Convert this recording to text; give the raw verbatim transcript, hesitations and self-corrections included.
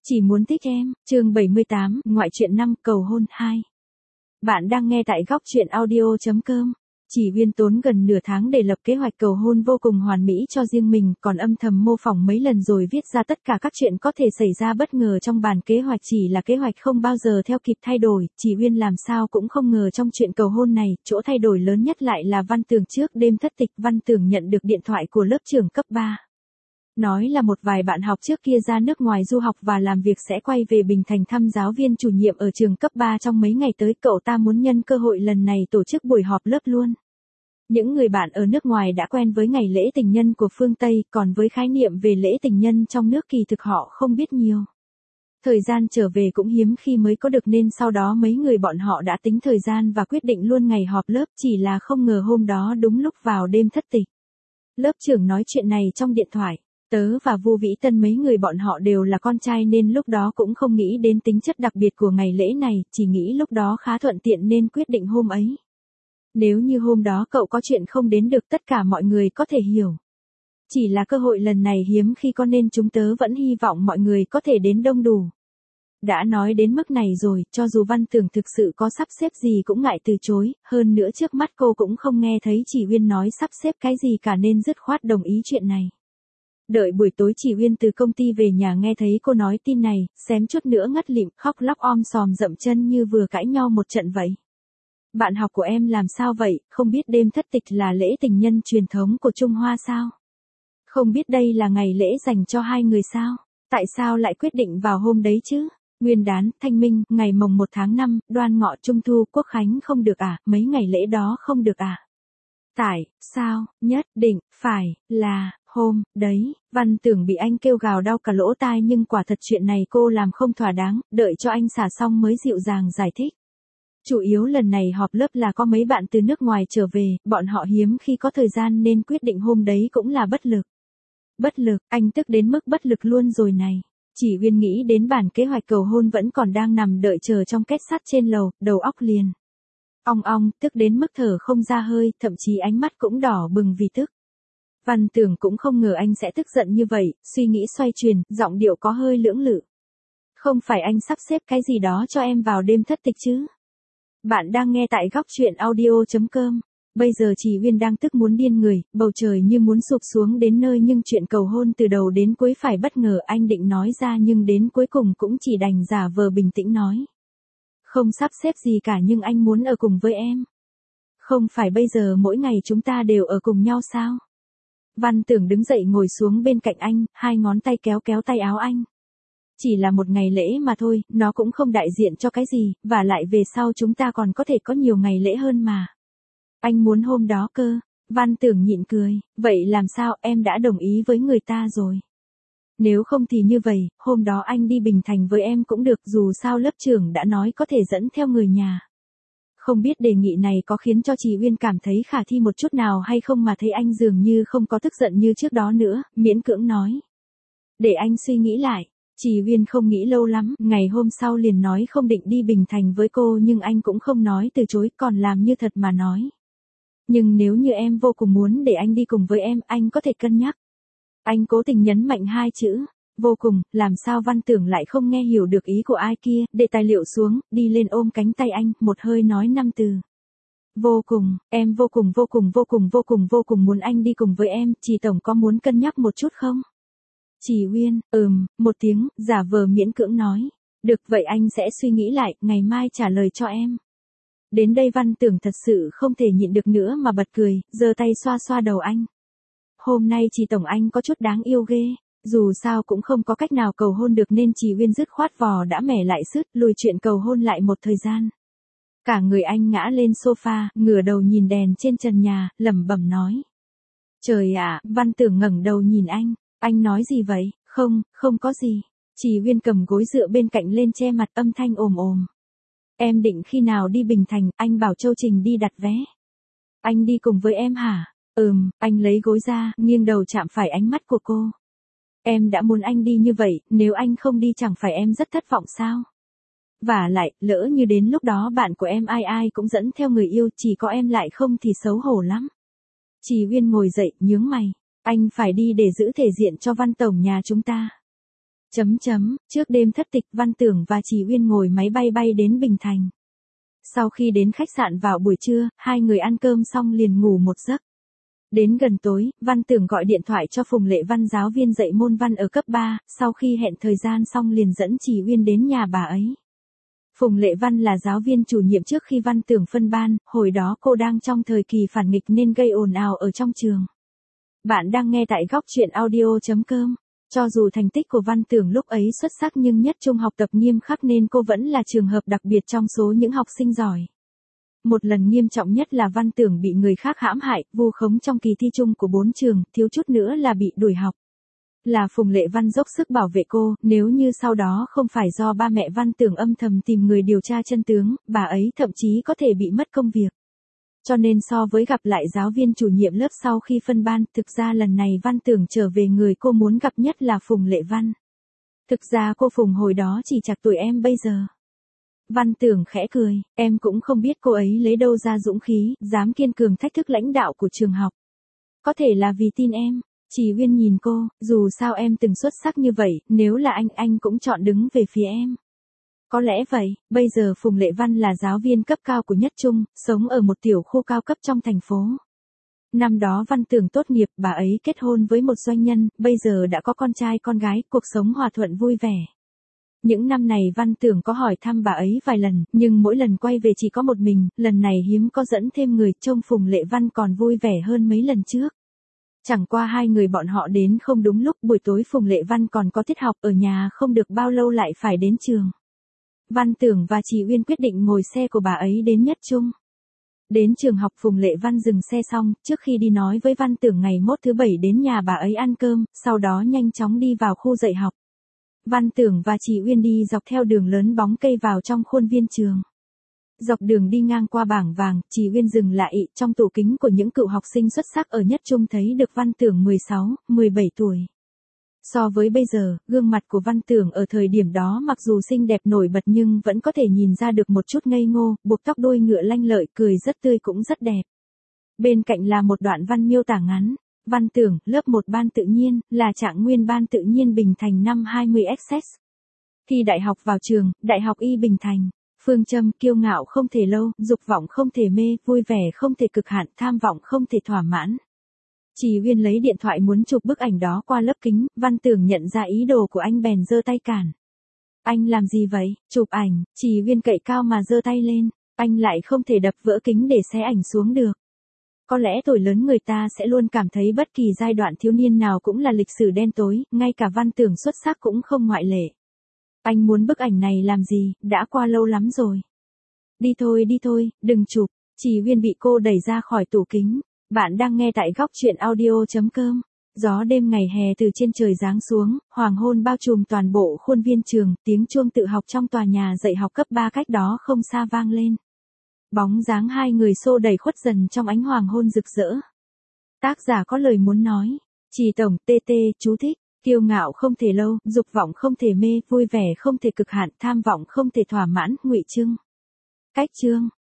Chỉ muốn thích em, chương bảy mươi tám, ngoại truyện năm, cầu hôn hai. Bạn đang nghe tại góc truyện audio chấm com. Chỉ Uyên tốn gần nửa tháng để lập kế hoạch cầu hôn vô cùng hoàn mỹ cho riêng mình, còn âm thầm mô phỏng mấy lần rồi viết ra tất cả các chuyện có thể xảy ra bất ngờ trong bản kế hoạch, chỉ là kế hoạch không bao giờ theo kịp thay đổi. Chỉ Uyên làm sao cũng không ngờ trong chuyện cầu hôn này, chỗ thay đổi lớn nhất lại là Văn Tường. Trước đêm thất tịch, Văn Tường nhận được điện thoại của lớp trưởng cấp ba. Nói là một vài bạn học trước kia ra nước ngoài du học và làm việc sẽ quay về Bình Thành thăm giáo viên chủ nhiệm ở trường cấp ba trong mấy ngày tới. Cậu ta muốn nhân cơ hội lần này tổ chức buổi họp lớp luôn. Những người bạn ở nước ngoài đã quen với ngày lễ tình nhân của phương Tây, còn với khái niệm về lễ tình nhân trong nước kỳ thực họ không biết nhiều. Thời gian trở về cũng hiếm khi mới có được nên sau đó mấy người bọn họ đã tính thời gian và quyết định luôn ngày họp lớp, chỉ là không ngờ hôm đó đúng lúc vào đêm thất tịch. Lớp trưởng nói chuyện này trong điện thoại. Tớ và Vu Vĩ Tân mấy người bọn họ đều là con trai nên lúc đó cũng không nghĩ đến tính chất đặc biệt của ngày lễ này, chỉ nghĩ lúc đó khá thuận tiện nên quyết định hôm ấy. Nếu như hôm đó cậu có chuyện không đến được tất cả mọi người có thể hiểu. Chỉ là cơ hội lần này hiếm khi có nên chúng tớ vẫn hy vọng mọi người có thể đến đông đủ. Đã nói đến mức này rồi, cho dù Văn Tường thực sự có sắp xếp gì cũng ngại từ chối, hơn nữa trước mắt cô cũng không nghe thấy Chỉ Uyên nói sắp xếp cái gì cả nên dứt khoát đồng ý chuyện này. Đợi buổi tối Chỉ Uyên từ công ty về nhà nghe thấy cô nói tin này, xém chút nữa ngất lịm, khóc lóc om sòm dậm chân như vừa cãi nhau một trận vậy. Bạn học của em làm sao vậy, không biết đêm thất tịch là lễ tình nhân truyền thống của Trung Hoa sao? Không biết đây là ngày lễ dành cho hai người sao? Tại sao lại quyết định vào hôm đấy chứ? Nguyên đán, Thanh Minh, ngày mồng một tháng năm, Đoan Ngọ, Trung Thu, Quốc Khánh không được à, mấy ngày lễ đó không được à? Tại, sao, nhất định, phải, là, hôm, đấy. Văn Tưởng bị anh kêu gào đau cả lỗ tai nhưng quả thật chuyện này cô làm không thỏa đáng, đợi cho anh xả xong mới dịu dàng giải thích. Chủ yếu lần này họp lớp là có mấy bạn từ nước ngoài trở về, bọn họ hiếm khi có thời gian nên quyết định hôm đấy cũng là bất lực. Bất lực, anh tức đến mức bất lực luôn rồi này. Chỉ Uyên nghĩ đến bản kế hoạch cầu hôn vẫn còn đang nằm đợi chờ trong két sắt trên lầu, đầu óc liền ong ong, tức đến mức thở không ra hơi, thậm chí ánh mắt cũng đỏ bừng vì tức. Văn Tưởng cũng không ngờ anh sẽ tức giận như vậy, suy nghĩ xoay chuyển, giọng điệu có hơi lưỡng lự. Không phải anh sắp xếp cái gì đó cho em vào đêm thất tịch chứ? Bạn đang nghe tại góc truyện audio chấm com. Bây giờ Chỉ Uyên đang tức muốn điên người, bầu trời như muốn sụp xuống đến nơi nhưng chuyện cầu hôn từ đầu đến cuối phải bất ngờ anh định nói ra nhưng đến cuối cùng cũng chỉ đành giả vờ bình tĩnh nói. Không sắp xếp gì cả nhưng anh muốn ở cùng với em. Không phải bây giờ mỗi ngày chúng ta đều ở cùng nhau sao? Văn Tưởng đứng dậy ngồi xuống bên cạnh anh, hai ngón tay kéo kéo tay áo anh. Chỉ là một ngày lễ mà thôi, nó cũng không đại diện cho cái gì, và lại về sau chúng ta còn có thể có nhiều ngày lễ hơn mà. Anh muốn hôm đó cơ. Văn Tưởng nhịn cười, vậy làm sao, em đã đồng ý với người ta rồi. Nếu không thì như vậy, hôm đó anh đi Bình Thành với em cũng được, dù sao lớp trưởng đã nói có thể dẫn theo người nhà. Không biết đề nghị này có khiến cho Chỉ Uyên cảm thấy khả thi một chút nào hay không mà thấy anh dường như không có tức giận như trước đó nữa, miễn cưỡng nói. Để anh suy nghĩ lại. Chỉ Uyên không nghĩ lâu lắm, ngày hôm sau liền nói không định đi Bình Thành với cô nhưng anh cũng không nói từ chối, còn làm như thật mà nói. Nhưng nếu như em vô cùng muốn để anh đi cùng với em, anh có thể cân nhắc. Anh cố tình nhấn mạnh hai chữ, vô cùng, làm sao Văn Tưởng lại không nghe hiểu được ý của ai kia, để tài liệu xuống, đi lên ôm cánh tay anh, một hơi nói năm từ. Vô cùng, em vô cùng vô cùng vô cùng vô cùng vô cùng muốn anh đi cùng với em, Chỉ tổng có muốn cân nhắc một chút không? Chỉ Uyên, ừm, một tiếng, giả vờ miễn cưỡng nói. Được vậy anh sẽ suy nghĩ lại, ngày mai trả lời cho em. Đến đây Văn Tưởng thật sự không thể nhịn được nữa mà bật cười, giơ tay xoa xoa đầu anh. Hôm nay Chỉ tổng anh có chút đáng yêu ghê, dù sao cũng không có cách nào cầu hôn được nên Chỉ Uyên dứt khoát vò đã mẻ lại sứt, lùi chuyện cầu hôn lại một thời gian. Cả người anh ngã lên sofa, ngửa đầu nhìn đèn trên trần nhà, lẩm bẩm nói. Trời ạ, Văn Tưởng ngẩng đầu nhìn anh. Anh nói gì vậy? Không, không có gì. Chỉ Uyên cầm gối dựa bên cạnh lên che mặt, âm thanh ồm ồm. Em định khi nào đi Bình Thành, anh bảo Châu Trình đi đặt vé. Anh đi cùng với em hả? Ừm, anh lấy gối ra, nghiêng đầu chạm phải ánh mắt của cô. Em đã muốn anh đi như vậy, nếu anh không đi chẳng phải em rất thất vọng sao? Và lại, lỡ như đến lúc đó bạn của em ai ai cũng dẫn theo người yêu, chỉ có em lại không thì xấu hổ lắm. Chỉ Uyên ngồi dậy, nhướng mày. Anh phải đi để giữ thể diện cho Văn tổng nhà chúng ta. Chấm chấm, trước đêm thất tịch Văn Tưởng và Chỉ Uyên ngồi máy bay bay đến Bình Thành. Sau khi đến khách sạn vào buổi trưa, hai người ăn cơm xong liền ngủ một giấc. Đến gần tối, Văn Tưởng gọi điện thoại cho Phùng Lệ Văn giáo viên dạy môn văn ở cấp ba, sau khi hẹn thời gian xong liền dẫn Chỉ Uyên đến nhà bà ấy. Phùng Lệ Văn là giáo viên chủ nhiệm trước khi Văn Tưởng phân ban, hồi đó cô đang trong thời kỳ phản nghịch nên gây ồn ào ở trong trường. Bạn đang nghe tại góc truyện audio chấm com. Cho dù thành tích của Văn Tưởng lúc ấy xuất sắc nhưng nhất trung học tập nghiêm khắc nên cô vẫn là trường hợp đặc biệt trong số những học sinh giỏi. Một lần nghiêm trọng nhất là Văn Tưởng bị người khác hãm hại, vu khống trong kỳ thi chung của bốn trường, thiếu chút nữa là bị đuổi học. Là Phùng Lệ Văn dốc sức bảo vệ cô, nếu như sau đó không phải do ba mẹ Văn Tưởng âm thầm tìm người điều tra chân tướng, bà ấy thậm chí có thể bị mất công việc. Cho nên so với gặp lại giáo viên chủ nhiệm lớp sau khi phân ban, thực ra lần này Văn Tưởng trở về người cô muốn gặp nhất là Phùng Lệ Văn. Thực ra cô Phùng hồi đó chỉ chạc tuổi em bây giờ. Văn Tưởng khẽ cười, em cũng không biết cô ấy lấy đâu ra dũng khí, dám kiên cường thách thức lãnh đạo của trường học. Có thể là vì tin em. Chỉ Uyên nhìn cô, dù sao em từng xuất sắc như vậy, nếu là anh, anh cũng chọn đứng về phía em. Có lẽ vậy, bây giờ Phùng Lệ Văn là giáo viên cấp cao của Nhất Trung, sống ở một tiểu khu cao cấp trong thành phố. Năm đó Văn Tưởng tốt nghiệp, bà ấy kết hôn với một doanh nhân, bây giờ đã có con trai con gái, cuộc sống hòa thuận vui vẻ. Những năm này Văn Tưởng có hỏi thăm bà ấy vài lần, nhưng mỗi lần quay về chỉ có một mình, lần này hiếm có dẫn thêm người, trông Phùng Lệ Văn còn vui vẻ hơn mấy lần trước. Chẳng qua hai người bọn họ đến không đúng lúc, buổi tối Phùng Lệ Văn còn có tiết học ở nhà không được bao lâu lại phải đến trường. Văn Tưởng và Chỉ Uyên quyết định ngồi xe của bà ấy đến Nhất Trung. Đến trường học Phùng Lệ Văn dừng xe xong, trước khi đi nói với Văn Tưởng ngày mốt thứ bảy đến nhà bà ấy ăn cơm, sau đó nhanh chóng đi vào khu dạy học. Văn Tưởng và Chỉ Uyên đi dọc theo đường lớn bóng cây vào trong khuôn viên trường. Dọc đường đi ngang qua bảng vàng, Chỉ Uyên dừng lại, trong tủ kính của những cựu học sinh xuất sắc ở Nhất Trung thấy được Văn Tưởng mười sáu, mười bảy tuổi. So với bây giờ, gương mặt của Văn Tưởng ở thời điểm đó mặc dù xinh đẹp nổi bật nhưng vẫn có thể nhìn ra được một chút ngây ngô, buộc tóc đuôi ngựa lanh lợi, cười rất tươi cũng rất đẹp. Bên cạnh là một đoạn văn miêu tả ngắn. Văn Tưởng, lớp một ban tự nhiên, là trạng nguyên ban tự nhiên Bình Thành năm hai mươi xx. Thi đại học vào trường, Đại học Y Bình Thành. Phương châm, kiêu ngạo không thể lâu, dục vọng không thể mê, vui vẻ không thể cực hạn, tham vọng không thể thỏa mãn. Chỉ Uyên lấy điện thoại muốn chụp bức ảnh đó qua lớp kính, Văn Tưởng nhận ra ý đồ của anh bèn giơ tay cản. Anh làm gì vậy? Chụp ảnh, Chỉ Uyên cậy cao mà giơ tay lên, anh lại không thể đập vỡ kính để xé ảnh xuống được. Có lẽ tuổi lớn người ta sẽ luôn cảm thấy bất kỳ giai đoạn thiếu niên nào cũng là lịch sử đen tối, ngay cả Văn Tưởng xuất sắc cũng không ngoại lệ. Anh muốn bức ảnh này làm gì, đã qua lâu lắm rồi. Đi thôi đi thôi, đừng chụp. Chỉ Uyên bị cô đẩy ra khỏi tủ kính. Bạn đang nghe tại góc truyện audio chấm com. Gió đêm ngày hè từ trên trời giáng xuống, hoàng hôn bao trùm toàn bộ khuôn viên trường, tiếng chuông tự học trong tòa nhà dạy học cấp ba cách đó không xa vang lên. Bóng dáng hai người xô đẩy khuất dần trong ánh hoàng hôn rực rỡ. Tác giả có lời muốn nói. Chỉ tổng, tê tê, chú thích. Kiêu ngạo không thể lâu, dục vọng không thể mê, vui vẻ không thể cực hạn, tham vọng không thể thỏa mãn, Ngụy Trưng. Cách chương.